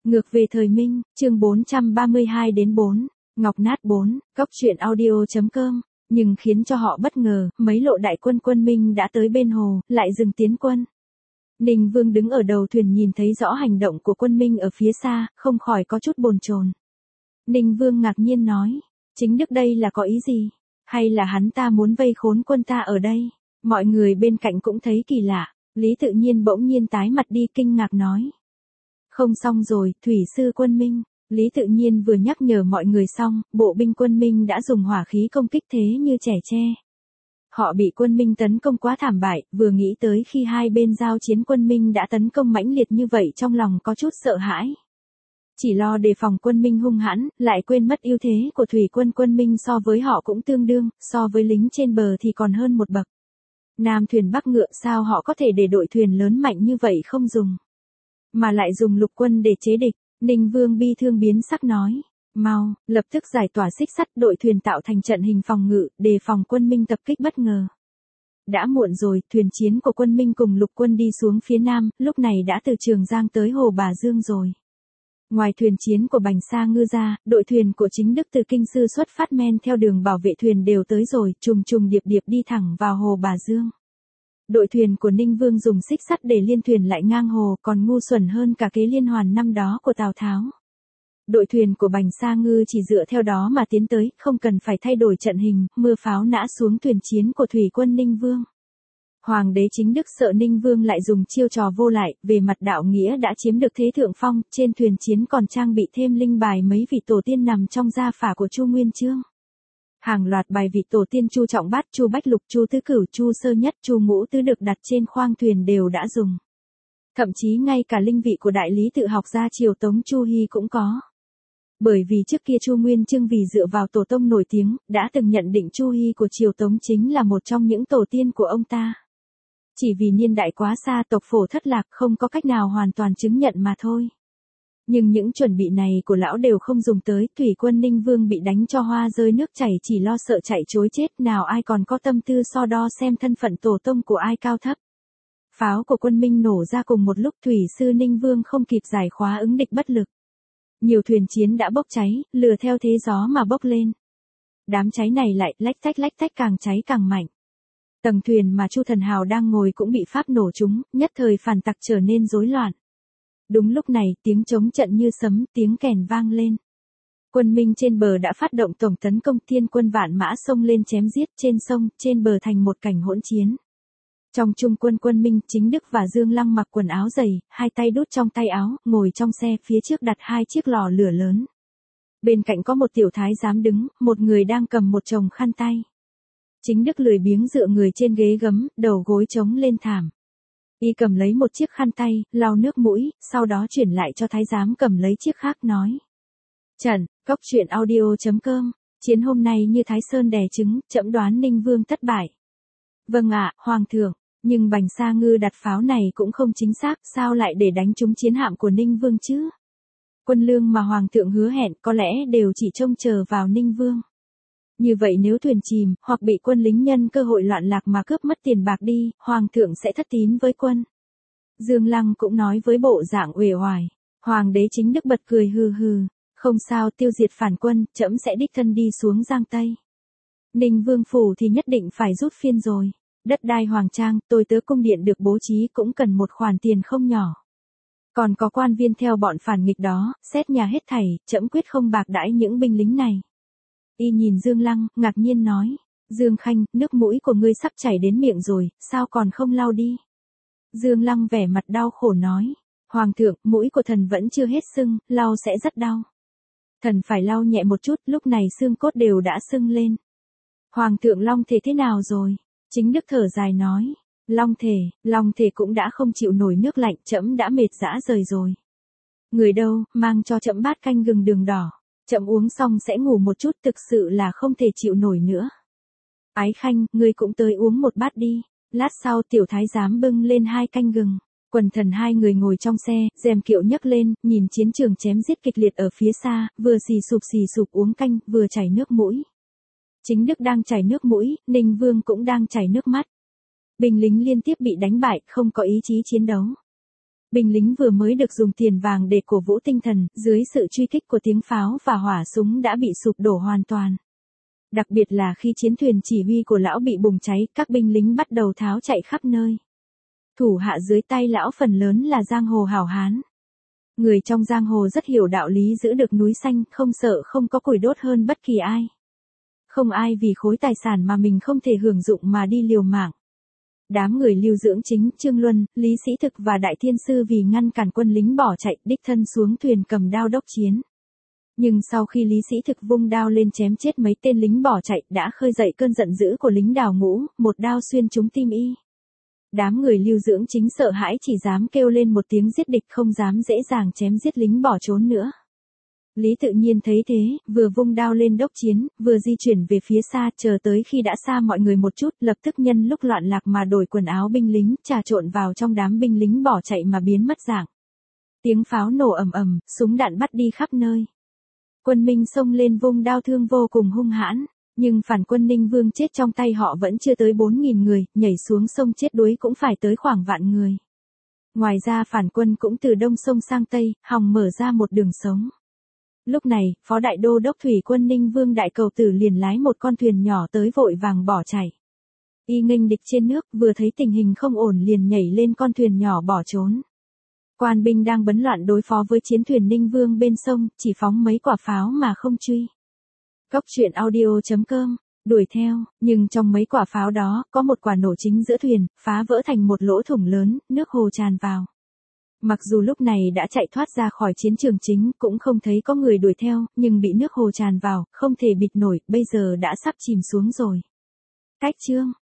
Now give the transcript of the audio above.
Ngược về thời Minh, chương 432-4, Ngọc Nát 4, Cóc truyện audio.com, nhưng khiến cho họ bất ngờ, mấy lộ đại quân quân Minh đã tới bên hồ, lại dừng tiến quân. Ninh Vương đứng ở đầu thuyền nhìn thấy rõ hành động của quân Minh ở phía xa, không khỏi có chút bồn chồn. Ninh Vương ngạc nhiên nói, chính Đức đây là có ý gì? Hay là hắn ta muốn vây khốn quân ta ở đây? Mọi người bên cạnh cũng thấy kỳ lạ, Lý Tự Nhiên bỗng nhiên tái mặt đi kinh ngạc nói. Không xong rồi, thủy sư quân Minh. Lý Tự Nhiên vừa nhắc nhở mọi người xong, bộ binh quân Minh đã dùng hỏa khí công kích thế như trẻ tre. Họ bị quân Minh tấn công quá thảm bại, vừa nghĩ tới khi hai bên giao chiến quân Minh đã tấn công mãnh liệt như vậy trong lòng có chút sợ hãi. Chỉ lo đề phòng quân Minh hung hãn, lại quên mất ưu thế của thủy quân quân Minh so với họ cũng tương đương, so với lính trên bờ thì còn hơn một bậc. Nam thuyền Bắc ngựa sao họ có thể để đội thuyền lớn mạnh như vậy không dùng. Mà lại dùng lục quân để chế địch, Ninh Vương bi thương biến sắc nói. Mau, lập tức giải tỏa xích sắt đội thuyền tạo thành trận hình phòng ngự, đề phòng quân Minh tập kích bất ngờ. Đã muộn rồi, thuyền chiến của quân Minh cùng lục quân đi xuống phía nam, lúc này đã từ Trường Giang tới Hồ Bà Dương rồi. Ngoài thuyền chiến của Bành Sa Ngư ra, đội thuyền của chính Đức từ Kinh Sư xuất phát men theo đường bảo vệ thuyền đều tới rồi, trùng trùng điệp điệp đi thẳng vào Hồ Bà Dương. Đội thuyền của Ninh Vương dùng xích sắt để liên thuyền lại ngang hồ, còn ngu xuẩn hơn cả kế liên hoàn năm đó của Tào Tháo. Đội thuyền của Bành Sa Ngư chỉ dựa theo đó mà tiến tới, không cần phải thay đổi trận hình, mưa pháo nã xuống thuyền chiến của thủy quân Ninh Vương. Hoàng đế chính Đức sợ Ninh Vương lại dùng chiêu trò vô lại, về mặt đạo nghĩa đã chiếm được thế thượng phong, trên thuyền chiến còn trang bị thêm linh bài mấy vị tổ tiên nằm trong gia phả của Chu Nguyên Chương. Hàng loạt bài vị tổ tiên Chu Trọng Bát, Chu Bách Lục, Chu Tứ Cửu, Chu Sơ Nhất, Chu Ngũ Tứ được đặt trên khoang thuyền đều đã dùng. Thậm chí ngay cả linh vị của đại lý tự học gia triều Tống Chu Hy cũng có. Bởi vì trước kia Chu Nguyên Chương vì dựa vào tổ tông nổi tiếng, đã từng nhận định Chu Hy của triều Tống chính là một trong những tổ tiên của ông ta. Chỉ vì niên đại quá xa tộc phổ thất lạc không có cách nào hoàn toàn chứng nhận mà thôi. Nhưng những chuẩn bị này của lão đều không dùng tới, thủy quân Ninh Vương bị đánh cho hoa rơi nước chảy chỉ lo sợ chạy trối chết, nào ai còn có tâm tư so đo xem thân phận tổ tông của ai cao thấp. Pháo của quân Minh nổ ra cùng một lúc, thủy sư Ninh Vương không kịp giải khóa ứng địch bất lực. Nhiều thuyền chiến đã bốc cháy, lửa theo thế gió mà bốc lên. Đám cháy này lại lách tách càng cháy càng mạnh. Tầng thuyền mà Chu Thần Hào đang ngồi cũng bị pháp nổ trúng, nhất thời phản tặc trở nên rối loạn. Đúng lúc này, tiếng trống trận như sấm, tiếng kèn vang lên. Quân Minh trên bờ đã phát động tổng tấn công, thiên quân vạn mã xông lên chém giết, trên sông, trên bờ thành một cảnh hỗn chiến. Trong trung quân quân Minh, chính Đức và Dương Lăng mặc quần áo dày, hai tay đút trong tay áo, ngồi trong xe, phía trước đặt hai chiếc lò lửa lớn. Bên cạnh có một tiểu thái giám đứng, một người đang cầm một chồng khăn tay. Chính Đức lười biếng dựa người trên ghế gấm, đầu gối chống lên thảm. Y cầm lấy một chiếc khăn tay, lau nước mũi, sau đó chuyển lại cho thái giám cầm lấy chiếc khác nói. Trần, Cóc truyện audio.com, chiến hôm nay như Thái Sơn đè trứng, trẫm đoán Ninh Vương thất bại. Vâng ạ, Hoàng thượng, nhưng Bành Sa Ngư đặt pháo này cũng không chính xác, sao lại để đánh trúng chiến hạm của Ninh Vương chứ? Quân lương mà Hoàng thượng hứa hẹn có lẽ đều chỉ trông chờ vào Ninh Vương. Như vậy nếu thuyền chìm, hoặc bị quân lính nhân cơ hội loạn lạc mà cướp mất tiền bạc đi, Hoàng thượng sẽ thất tín với quân. Dương Lăng cũng nói với bộ dạng uể oải. Hoàng đế chính Đức bật cười hừ hừ. Không sao, tiêu diệt phản quân, trẫm sẽ đích thân đi xuống Giang Tây. Ninh Vương phủ thì nhất định phải rút phiên rồi. Đất đai hoàng trang, tôi tớ cung điện được bố trí cũng cần một khoản tiền không nhỏ. Còn có quan viên theo bọn phản nghịch đó, xét nhà hết thảy, trẫm quyết không bạc đãi những binh lính này. Y nhìn Dương Lăng, ngạc nhiên nói, Dương Khanh, nước mũi của ngươi sắp chảy đến miệng rồi, sao còn không lau đi? Dương Lăng vẻ mặt đau khổ nói, Hoàng thượng, mũi của thần vẫn chưa hết sưng, lau sẽ rất đau. Thần phải lau nhẹ một chút, lúc này xương cốt đều đã sưng lên. Hoàng thượng Long Thể thế nào rồi? Chính Đức thở dài nói, Long Thể cũng đã không chịu nổi nước lạnh, trẫm đã mệt rã rời rồi. Người đâu, mang cho trẫm bát canh gừng đường đỏ. Chậm uống xong sẽ ngủ một chút, thực sự là không thể chịu nổi nữa. Ái Khanh, ngươi cũng tới uống một bát đi. Lát sau tiểu thái giám bưng lên hai canh gừng. Quần thần hai người ngồi trong xe, rèm kiệu nhấc lên, nhìn chiến trường chém giết kịch liệt ở phía xa, vừa xì sụp uống canh, vừa chảy nước mũi. Chính Đức đang chảy nước mũi, Ninh Vương cũng đang chảy nước mắt. Binh lính liên tiếp bị đánh bại, không có ý chí chiến đấu. Binh lính vừa mới được dùng tiền vàng để cổ vũ tinh thần, dưới sự truy kích của tiếng pháo và hỏa súng đã bị sụp đổ hoàn toàn. Đặc biệt là khi chiến thuyền chỉ huy của lão bị bùng cháy, các binh lính bắt đầu tháo chạy khắp nơi. Thủ hạ dưới tay lão phần lớn là giang hồ hảo hán. Người trong giang hồ rất hiểu đạo lý giữ được núi xanh, không sợ không có củi đốt hơn bất kỳ ai. Không ai vì khối tài sản mà mình không thể hưởng dụng mà đi liều mạng. Đám người Lưu Dưỡng Chính, Trương Luân, Lý Sĩ Thực và Đại Thiên Sư vì ngăn cản quân lính bỏ chạy, đích thân xuống thuyền cầm đao đốc chiến. Nhưng sau khi Lý Sĩ Thực vung đao lên chém chết mấy tên lính bỏ chạy, đã khơi dậy cơn giận dữ của lính Đào Ngũ, một đao xuyên trúng tim y. Đám người Lưu Dưỡng Chính sợ hãi chỉ dám kêu lên một tiếng giết địch, không dám dễ dàng chém giết lính bỏ trốn nữa. Lý Tự Nhiên thấy thế, vừa vung đao lên đốc chiến, vừa di chuyển về phía xa, chờ tới khi đã xa mọi người một chút, lập tức nhân lúc loạn lạc mà đổi quần áo binh lính, trà trộn vào trong đám binh lính bỏ chạy mà biến mất dạng. Tiếng pháo nổ ầm ầm, súng đạn bắt đi khắp nơi. Quân Minh xông lên vung đao thương vô cùng hung hãn, nhưng phản quân Ninh Vương chết trong tay họ vẫn chưa tới 4.000 người, nhảy xuống sông chết đuối cũng phải tới khoảng vạn người. Ngoài ra phản quân cũng từ đông sông sang tây, hòng mở ra một đường sống. Lúc này, Phó Đại Đô Đốc Thủy quân Ninh Vương Đại Cầu Tử liền lái một con thuyền nhỏ tới vội vàng bỏ chạy. Y nghênh địch trên nước, vừa thấy tình hình không ổn liền nhảy lên con thuyền nhỏ bỏ trốn. Quan binh đang bấn loạn đối phó với chiến thuyền Ninh Vương bên sông, chỉ phóng mấy quả pháo mà không truy. Cốc truyện audio.com, đuổi theo, nhưng trong mấy quả pháo đó, có một quả nổ chính giữa thuyền, phá vỡ thành một lỗ thủng lớn, nước hồ tràn vào. Mặc dù lúc này đã chạy thoát ra khỏi chiến trường chính, cũng không thấy có người đuổi theo, nhưng bị nước hồ tràn vào, không thể bịt nổi, bây giờ đã sắp chìm xuống rồi. Cách chương